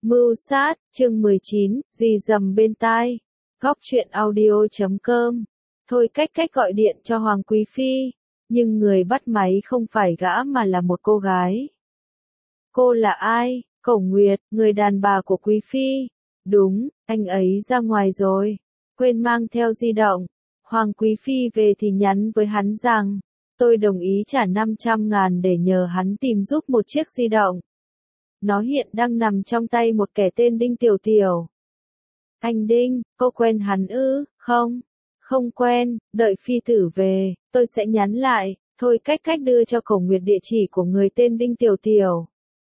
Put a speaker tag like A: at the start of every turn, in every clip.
A: Mưu sát, chương 19, gì rầm bên tai. Góc truyện audio.com. Thôi cách gọi điện cho Hoàng Quý Phi, nhưng người bắt máy không phải gã mà là một cô gái. Cô là ai? Cổ Nguyệt, người đàn bà của Quý Phi. Đúng, anh ấy ra ngoài rồi. Quên mang theo di động. Hoàng Quý Phi về thì nhắn với hắn rằng, tôi đồng ý trả 500.000 để nhờ hắn tìm giúp một chiếc di động. Nó hiện đang nằm trong tay một kẻ tên Đinh Tiểu Tiểu. Anh Đinh, cô quen hắn ư? Không, không quen, đợi phi tử về, tôi sẽ nhắn lại. Thôi cách đưa cho Cổ Nguyệt địa chỉ của người tên Đinh Tiểu Tiểu.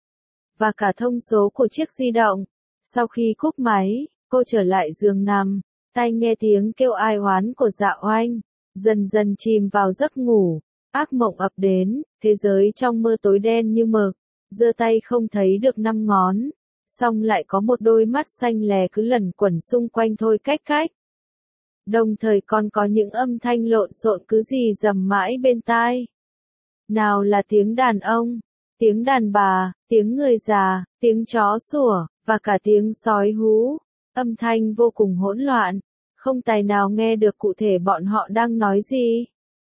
A: Và cả thông số của chiếc di động. Sau khi cúp máy, cô trở lại giường nằm, tai nghe tiếng kêu ai oán của Dạ Oanh, dần dần chìm vào giấc ngủ. Ác mộng ập đến, thế giới trong mơ tối đen như mực. Giơ tay không thấy được 5 ngón, xong lại có một đôi mắt xanh lè cứ lẩn quẩn xung quanh thôi cách. Đồng thời còn có những âm thanh lộn xộn cứ rì rầm mãi bên tai. Nào là tiếng đàn ông, tiếng đàn bà, tiếng người già, tiếng chó sủa, và cả tiếng sói hú. Âm thanh vô cùng hỗn loạn, không tài nào nghe được cụ thể bọn họ đang nói gì.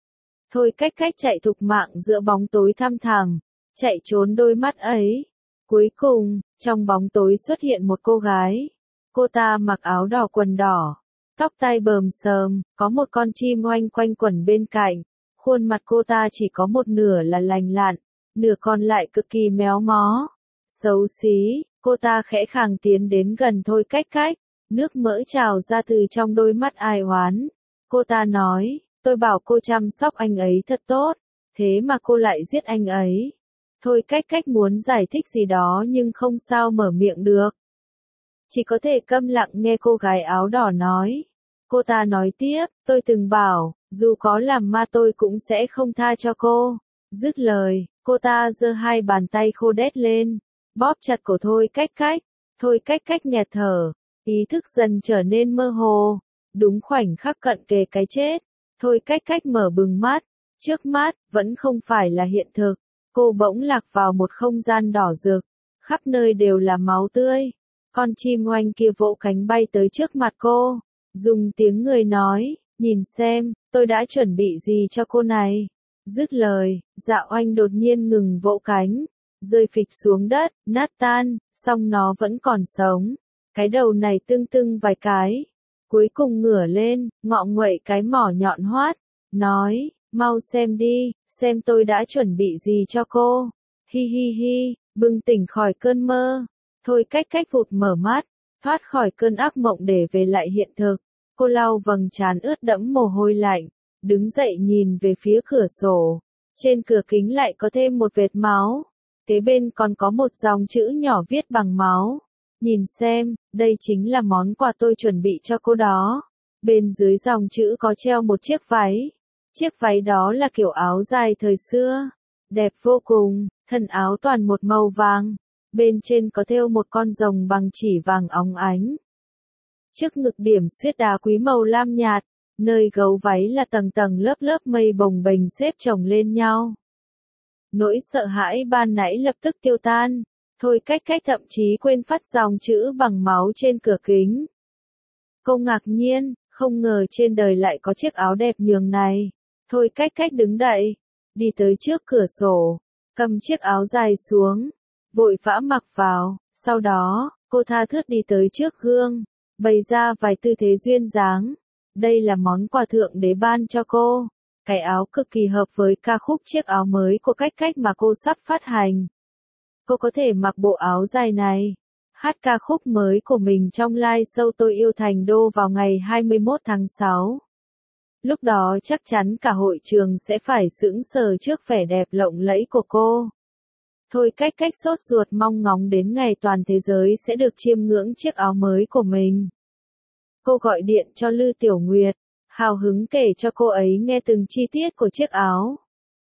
A: Thôi cách chạy thục mạng giữa bóng tối thăm thẳm, chạy trốn đôi mắt ấy. Cuối cùng, trong bóng tối xuất hiện một cô gái. Cô ta mặc áo đỏ quần đỏ, tóc tai bờm xờm, có một con chim oanh quanh quẩn bên cạnh. Khuôn mặt cô ta chỉ có một nửa là lành lặn, nửa còn lại cực kỳ méo mó. Xấu xí, cô ta khẽ khàng tiến đến gần Thôi cách. Nước mỡ trào ra từ trong đôi mắt ai oán. Cô ta nói, tôi bảo cô chăm sóc anh ấy thật tốt, thế mà cô lại giết anh ấy. Thôi cách muốn giải thích gì đó nhưng không sao mở miệng được. Chỉ có thể câm lặng nghe cô gái áo đỏ nói. Cô ta nói tiếp, tôi từng bảo, dù có làm ma tôi cũng sẽ không tha cho cô. Dứt lời, cô ta giơ hai bàn tay khô đét lên, bóp chặt cổ Thôi cách. Thôi cách nghẹt thở, ý thức dần trở nên mơ hồ. Đúng khoảnh khắc cận kề cái chết, Thôi cách mở bừng mắt, trước mắt, vẫn không phải là hiện thực. Cô bỗng lạc vào một không gian đỏ rực, khắp nơi đều là máu tươi. Con chim oanh kia vỗ cánh bay tới trước mặt cô, dùng tiếng người nói, nhìn xem, tôi đã chuẩn bị gì cho cô này. Dứt lời, Dạ Oanh đột nhiên ngừng vỗ cánh, rơi phịch xuống đất, nát tan, song nó vẫn còn sống. Cái đầu này tưng vài cái, cuối cùng ngửa lên, ngọ nguậy cái mỏ nhọn hoắt, nói, mau xem đi, xem tôi đã chuẩn bị gì cho cô. Hi, bừng tỉnh khỏi cơn mơ. Thôi cách vụt mở mắt, thoát khỏi cơn ác mộng để về lại hiện thực. Cô lau vầng trán ướt đẫm mồ hôi lạnh, đứng dậy nhìn về phía cửa sổ. Trên cửa kính lại có thêm một vệt máu. Kế bên còn có một dòng chữ nhỏ viết bằng máu. Nhìn xem, đây chính là món quà tôi chuẩn bị cho cô đó. Bên dưới dòng chữ có treo một chiếc váy. Chiếc váy đó là kiểu áo dài thời xưa, đẹp vô cùng, thân áo toàn một màu vàng, bên trên có thêu một con rồng bằng chỉ vàng óng ánh. Trước ngực điểm xuyết đá quý màu lam nhạt, nơi gấu váy là tầng lớp mây bồng bềnh xếp chồng lên nhau. Nỗi sợ hãi ban nãy lập tức tiêu tan, Thôi cách thậm chí quên phát dòng chữ bằng máu trên cửa kính. Cô ngạc nhiên, không ngờ trên đời lại có chiếc áo đẹp nhường này. Thôi cách đứng dậy, đi tới trước cửa sổ, cầm chiếc áo dài xuống, vội vã mặc vào. Sau đó, cô tha thướt đi tới trước gương, bày ra vài tư thế duyên dáng. Đây là món quà thượng đế ban cho cô. Cái áo cực kỳ hợp với ca khúc chiếc áo mới của cách mà cô sắp phát hành. Cô có thể mặc bộ áo dài này, hát ca khúc mới của mình trong live show Tôi Yêu Thành Đô vào ngày 21 tháng 6. Lúc đó chắc chắn cả hội trường sẽ phải sững sờ trước vẻ đẹp lộng lẫy của cô. Thôi cách sốt ruột mong ngóng đến ngày toàn thế giới sẽ được chiêm ngưỡng chiếc áo mới của mình. Cô gọi điện cho Lư Tiểu Nguyệt, hào hứng kể cho cô ấy nghe từng chi tiết của chiếc áo.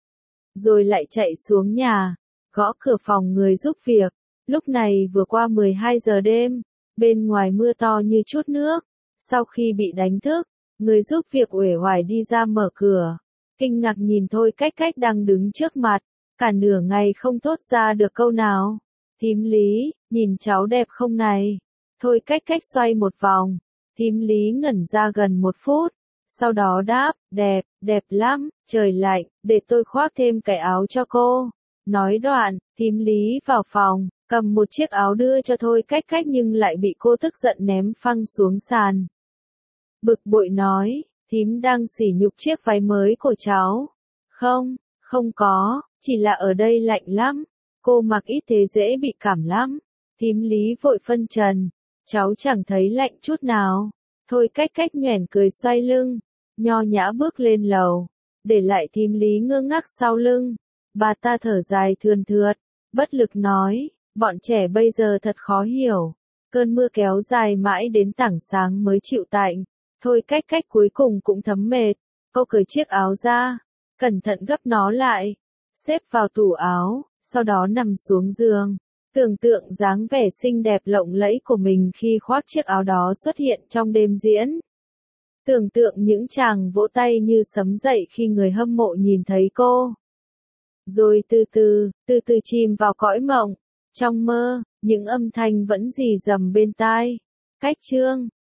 A: Rồi lại chạy xuống nhà, gõ cửa phòng người giúp việc. Lúc này vừa qua 12 giờ đêm, bên ngoài mưa to như chút nước. Sau khi bị đánh thức, người giúp việc uể oải đi ra mở cửa, kinh ngạc nhìn Thôi cách đang đứng trước mặt, cả nửa ngày không thốt ra được câu nào. Thím Lý, nhìn cháu đẹp không này? Thôi cách cách xoay một vòng. Thím Lý ngẩn ra gần 1 phút. Sau đó đáp, đẹp, đẹp lắm, trời lạnh, để tôi khoác thêm cái áo cho cô. Nói đoạn, thím Lý vào phòng, cầm một chiếc áo đưa cho Thôi cách cách nhưng lại bị cô tức giận ném phăng xuống sàn. Bực bội nói, thím đang sỉ nhục chiếc váy mới của cháu. Không, không có, chỉ là ở đây lạnh lắm. Cô mặc ít thế dễ bị cảm lắm. Thím Lý vội phân trần, cháu chẳng thấy lạnh chút nào. Thôi cách cách nhoẻn cười xoay lưng, nho nhã bước lên lầu, để lại thím Lý ngơ ngác sau lưng. Bà ta thở dài thườn thượt, bất lực nói, bọn trẻ bây giờ thật khó hiểu. Cơn mưa kéo dài mãi đến tảng sáng mới chịu tạnh. Thôi cách cách cuối cùng cũng thấm mệt. Cô cởi chiếc áo ra, cẩn thận gấp nó lại, xếp vào tủ áo, sau đó nằm xuống giường. Tưởng tượng dáng vẻ xinh đẹp lộng lẫy của mình khi khoác chiếc áo đó xuất hiện trong đêm diễn. Tưởng tượng những chàng vỗ tay như sấm dậy khi người hâm mộ nhìn thấy cô. Rồi từ từ chìm vào cõi mộng. Trong mơ, những âm thanh vẫn rì rầm bên tai. Cách chương